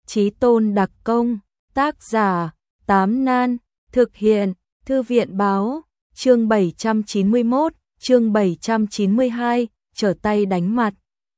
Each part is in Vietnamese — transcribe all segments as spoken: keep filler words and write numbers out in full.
Chí tôn đặc công, tác giả, Tám Nan, thực hiện, Thư viện báo, chương bảy trăm chín mươi mốt, chương bảy trăm chín mươi hai, trở tay đánh mặt.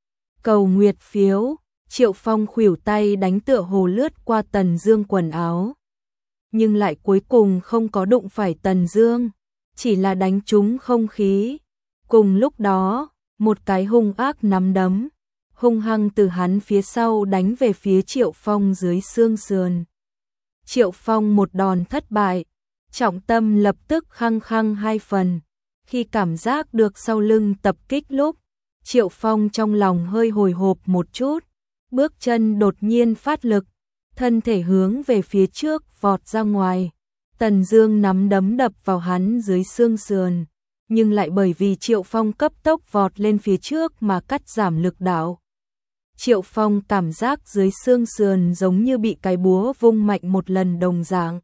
Cầu nguyệt phiếu, Triệu Phong khuỷu tay đánh tựa hồ lướt qua Tần Dương quần áo. Nhưng lại cuối cùng không có đụng phải Tần Dương, chỉ là đánh trúng không khí. Cùng lúc đó, một cái hung ác nắm đấm, hung hăng từ hắn phía sau đánh về phía Triệu Phong dưới xương sườn. Triệu Phong một đòn thất bại, trọng tâm lập tức khăng khăng hai phần. Khi cảm giác được sau lưng tập kích lúc, Triệu Phong trong lòng hơi hồi hộp một chút, bước chân đột nhiên phát lực, thân thể hướng về phía trước vọt ra ngoài. Tần Dương nắm đấm đập vào hắn dưới xương sườn, nhưng lại bởi vì Triệu Phong cấp tốc vọt lên phía trước mà cắt giảm lực đạo. Triệu Phong cảm giác dưới xương sườn giống như bị cái búa vung mạnh một lần đồng dạng.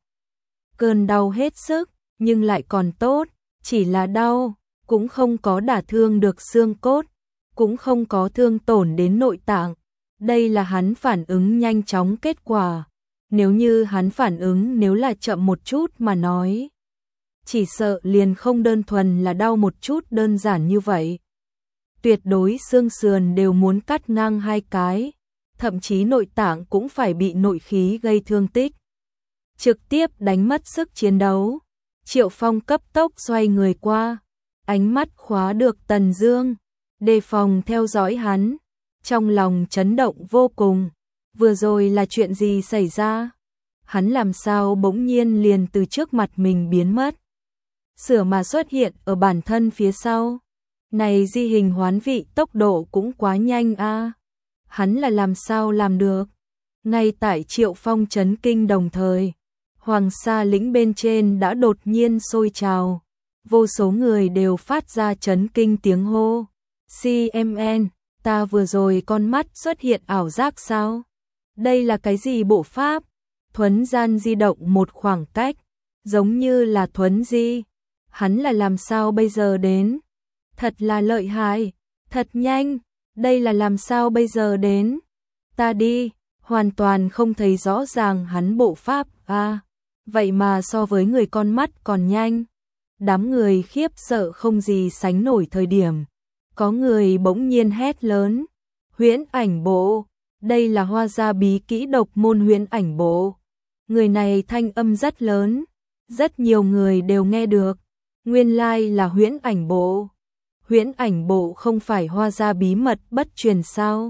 Cơn đau hết sức, nhưng lại còn tốt, chỉ là đau, cũng không có đả thương được xương cốt, cũng không có thương tổn đến nội tạng. Đây là hắn phản ứng nhanh chóng kết quả. Nếu như hắn phản ứng nếu là chậm một chút mà nói, chỉ sợ liền không đơn thuần là đau một chút đơn giản như vậy. Tuyệt đối xương sườn đều muốn cắt ngang hai cái, thậm chí nội tạng cũng phải bị nội khí gây thương tích. Trực tiếp đánh mất sức chiến đấu. Triệu Phong cấp tốc xoay người qua, ánh mắt khóa được Tần Dương, đề phòng theo dõi hắn, trong lòng chấn động vô cùng. Vừa rồi là chuyện gì xảy ra? Hắn làm sao bỗng nhiên liền từ trước mặt mình biến mất, sửa mà xuất hiện ở bản thân phía sau. Này di hình hoán vị tốc độ cũng quá nhanh a. À. Hắn là làm sao làm được? Ngay tại Triệu Phong chấn kinh đồng thời, Hoàng Sa lĩnh bên trên đã đột nhiên sôi trào, vô số người đều phát ra chấn kinh tiếng hô. xê em en, ta vừa rồi con mắt xuất hiện ảo giác sao? Đây là cái gì bộ pháp? Thuấn gian di động một khoảng cách, giống như là thuấn di. Hắn là làm sao bây giờ đến? Thật là lợi hại, thật nhanh, đây là làm sao bây giờ đến? Ta đi, hoàn toàn không thấy rõ ràng hắn bộ pháp, à, vậy mà so với người con mắt còn nhanh. Đám người khiếp sợ không gì sánh nổi thời điểm. Có người bỗng nhiên hét lớn, huyễn ảnh bộ, đây là Hoa Gia bí kỹ độc môn huyễn ảnh bộ. Người này thanh âm rất lớn, rất nhiều người đều nghe được, nguyên lai là huyễn ảnh bộ. Huyễn ảnh bộ không phải Hoa Gia bí mật bất truyền sao?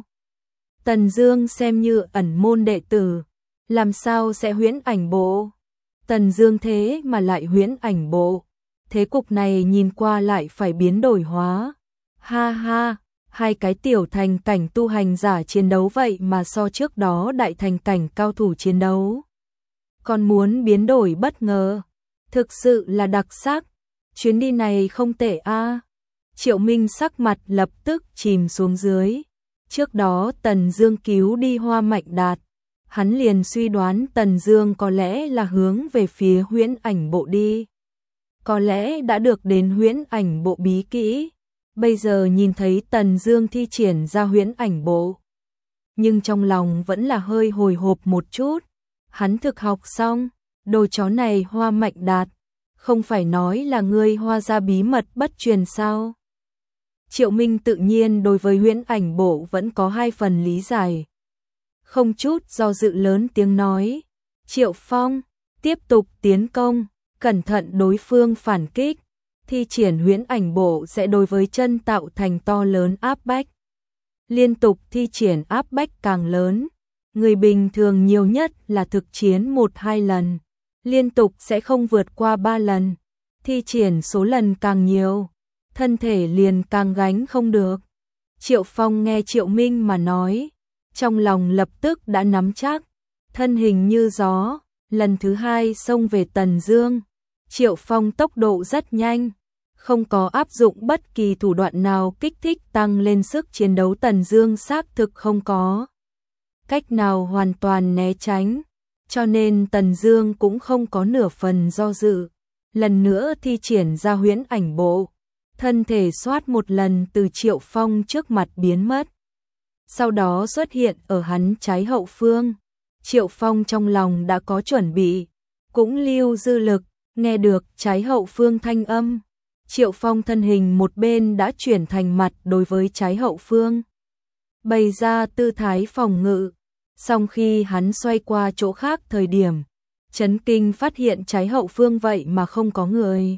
Tần Dương xem như ẩn môn đệ tử, làm sao sẽ huyễn ảnh bộ? Tần Dương thế mà lại huyễn ảnh bộ, thế cục này nhìn qua lại phải biến đổi hóa. Ha ha, hai cái tiểu thành cảnh tu hành giả chiến đấu vậy mà so trước đó đại thành cảnh cao thủ chiến đấu còn muốn biến đổi bất ngờ, thực sự là đặc sắc. Chuyến đi này không tệ a. À. Triệu Minh sắc mặt lập tức chìm xuống dưới. Trước đó Tần Dương cứu đi Hoa Mạnh Đạt, hắn liền suy đoán Tần Dương có lẽ là hướng về phía huyễn ảnh bộ đi, có lẽ đã được đến huyễn ảnh bộ bí kỹ. Bây giờ nhìn thấy Tần Dương thi triển ra huyễn ảnh bộ, nhưng trong lòng vẫn là hơi hồi hộp một chút. Hắn thực học xong, đồ chó này Hoa Mạnh Đạt, không phải nói là ngươi Hoa Gia bí mật bất truyền sao? Triệu Minh tự nhiên đối với huyễn ảnh bộ vẫn có hai phần lý giải. Không chút do dự lớn tiếng nói, Triệu Phong, tiếp tục tiến công, cẩn thận đối phương phản kích. Thi triển huyễn ảnh bộ sẽ đối với chân tạo thành to lớn áp bách. Liên tục thi triển áp bách càng lớn, người bình thường nhiều nhất là thực chiến một hai lần, liên tục sẽ không vượt qua ba lần. Thi triển số lần càng nhiều, thân thể liền càng gánh không được. Triệu Phong nghe Triệu Minh mà nói, trong lòng lập tức đã nắm chắc, thân hình như gió, lần thứ hai xông về Tần Dương. Triệu Phong tốc độ rất nhanh, không có áp dụng bất kỳ thủ đoạn nào kích thích tăng lên sức chiến đấu. Tần Dương xác thực không có cách nào hoàn toàn né tránh, cho nên Tần Dương cũng không có nửa phần do dự, lần nữa thi triển ra huyễn ảnh bộ, thân thể xoát một lần từ Triệu Phong trước mặt biến mất, sau đó xuất hiện ở hắn trái hậu phương. Triệu Phong trong lòng đã có chuẩn bị, cũng lưu dư lực, nghe được trái hậu phương thanh âm. Triệu Phong thân hình một bên đã chuyển thành mặt đối với trái hậu phương, bày ra tư thái phòng ngự. Song khi hắn xoay qua chỗ khác thời điểm, chấn kinh phát hiện trái hậu phương vậy mà không có người.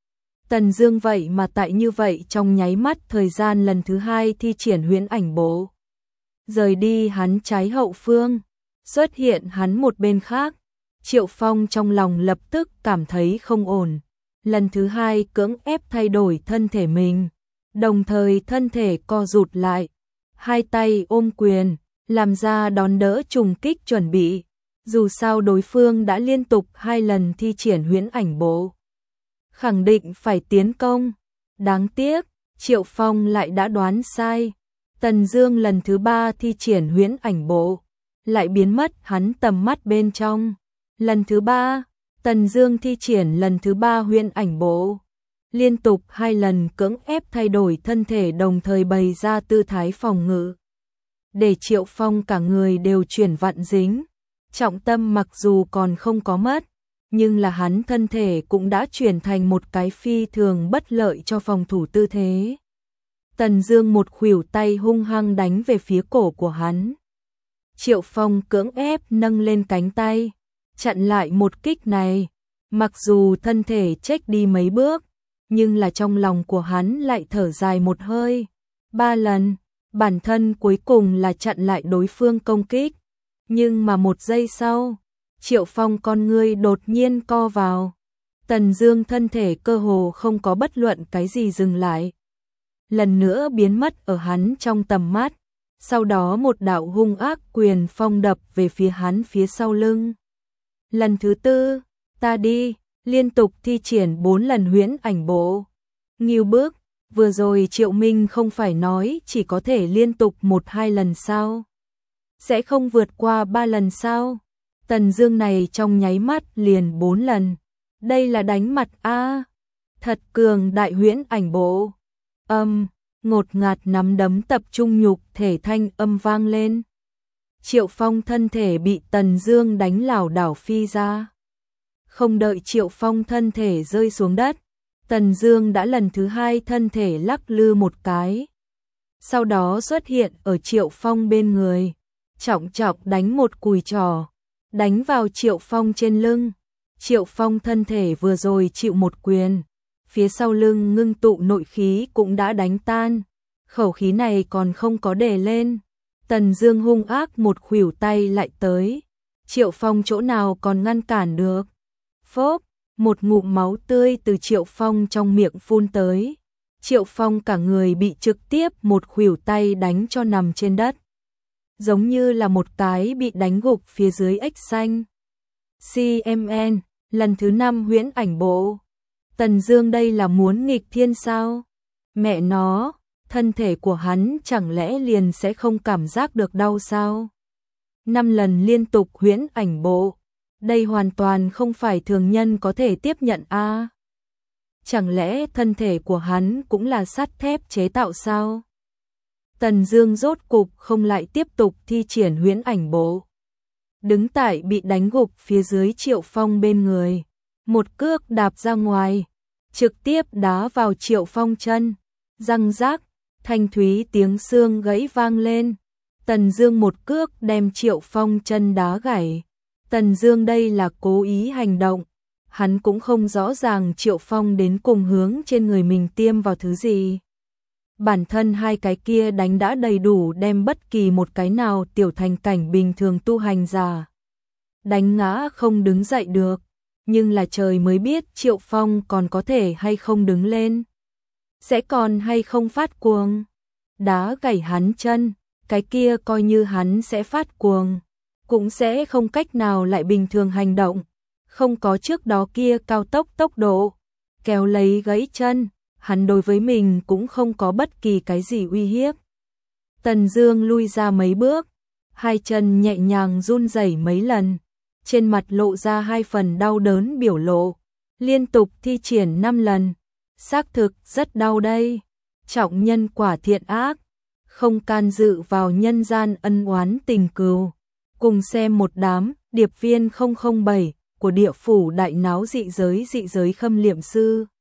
Tần Dương vậy mà tại như vậy trong nháy mắt thời gian lần thứ hai thi triển huyễn ảnh bố. Rời đi hắn trái hậu phương, xuất hiện hắn một bên khác. Triệu Phong trong lòng lập tức cảm thấy không ổn. Lần thứ hai cưỡng ép thay đổi thân thể mình, đồng thời thân thể co rụt lại, hai tay ôm quyền, làm ra đón đỡ trùng kích chuẩn bị. Dù sao đối phương đã liên tục hai lần thi triển huyễn ảnh bố, khẳng định phải tiến công. Đáng tiếc, Triệu Phong lại đã đoán sai. Tần Dương lần thứ ba thi triển huyễn ảnh bố, lại biến mất hắn tầm mắt bên trong. Lần thứ ba, Tần Dương thi triển lần thứ ba huyễn ảnh bố, liên tục hai lần cưỡng ép thay đổi thân thể đồng thời bày ra tư thái phòng ngự, để Triệu Phong cả người đều chuyển vặn dính. Trọng tâm mặc dù còn không có mất, nhưng là hắn thân thể cũng đã chuyển thành một cái phi thường bất lợi cho phòng thủ tư thế. Tần Dương một khuỷu tay hung hăng đánh về phía cổ của hắn. Triệu Phong cưỡng ép nâng lên cánh tay, chặn lại một kích này. Mặc dù thân thể chếch đi mấy bước, nhưng là trong lòng của hắn lại thở dài một hơi. Ba lần, bản thân cuối cùng là chặn lại đối phương công kích. Nhưng mà một giây sau, Triệu Phong con ngươi đột nhiên co vào. Tần Dương thân thể cơ hồ không có bất luận cái gì dừng lại, lần nữa biến mất ở hắn trong tầm mắt. Sau đó một đạo hung ác quyền phong đập về phía hắn phía sau lưng. Lần thứ tư, ta đi, liên tục thi triển bốn lần huyễn ảnh bố. Ngưu bước, vừa rồi Triệu Minh không phải nói chỉ có thể liên tục một hai lần sao? Sẽ không vượt qua ba lần sao? Tần Dương này trong nháy mắt liền bốn lần. Đây là đánh mặt a, thật cường đại huyễn ảnh bố. Âm, ngột ngạt nắm đấm tập trung nhục thể thanh âm vang lên. Triệu Phong thân thể bị Tần Dương đánh lảo đảo phi ra. Không đợi Triệu Phong thân thể rơi xuống đất, Tần Dương đã lần thứ hai thân thể lắc lư một cái. Sau đó xuất hiện ở Triệu Phong bên người, trọng trọng đánh một cùi trò, đánh vào Triệu Phong trên lưng. Triệu Phong thân thể vừa rồi chịu một quyền, phía sau lưng ngưng tụ nội khí cũng đã đánh tan, khẩu khí này còn không có đề lên. Tần Dương hung ác một khuỷu tay lại tới, Triệu Phong chỗ nào còn ngăn cản được. Phốp, một ngụm máu tươi từ Triệu Phong trong miệng phun tới. Triệu Phong cả người bị trực tiếp một khuỷu tay đánh cho nằm trên đất, giống như là một cái bị đánh gục phía dưới ếch xanh. xê em en, lần thứ năm huyễn ảnh bố. Tần Dương đây là muốn nghịch thiên sao? Mẹ nó, thân thể của hắn chẳng lẽ liền sẽ không cảm giác được đau sao? Năm lần liên tục huyễn ảnh bố, đây hoàn toàn không phải thường nhân có thể tiếp nhận a. À, chẳng lẽ thân thể của hắn cũng là sắt thép chế tạo sao? Tần Dương rốt cục không lại tiếp tục thi triển huyễn ảnh bố, đứng tại bị đánh gục phía dưới Triệu Phong bên người, một cước đạp ra ngoài, trực tiếp đá vào Triệu Phong chân. Răng rác, thanh thúy tiếng xương gãy vang lên. Tần Dương một cước đem Triệu Phong chân đá gãy. Tần Dương đây là cố ý hành động, hắn cũng không rõ ràng Triệu Phong đến cùng hướng trên người mình tiêm vào thứ gì. Bản thân hai cái kia đánh đã đầy đủ đem bất kỳ một cái nào tiểu thành cảnh bình thường tu hành giả đánh ngã không đứng dậy được, nhưng là trời mới biết Triệu Phong còn có thể hay không đứng lên, sẽ còn hay không phát cuồng. Đá gãy hắn chân, cái kia coi như hắn sẽ phát cuồng, cũng sẽ không cách nào lại bình thường hành động, không có trước đó kia cao tốc tốc độ, kéo lấy gãy chân, hắn đối với mình cũng không có bất kỳ cái gì uy hiếp. Tần Dương lui ra mấy bước, hai chân nhẹ nhàng run rẩy mấy lần, trên mặt lộ ra hai phần đau đớn biểu lộ, liên tục thi triển năm lần, xác thực rất đau đây. Trọng nhân quả thiện ác, không can dự vào nhân gian ân oán tình cừu, Cùng xem một đám điệp viên không không bảy của địa phủ đại náo dị giới dị giới khâm liệm sư.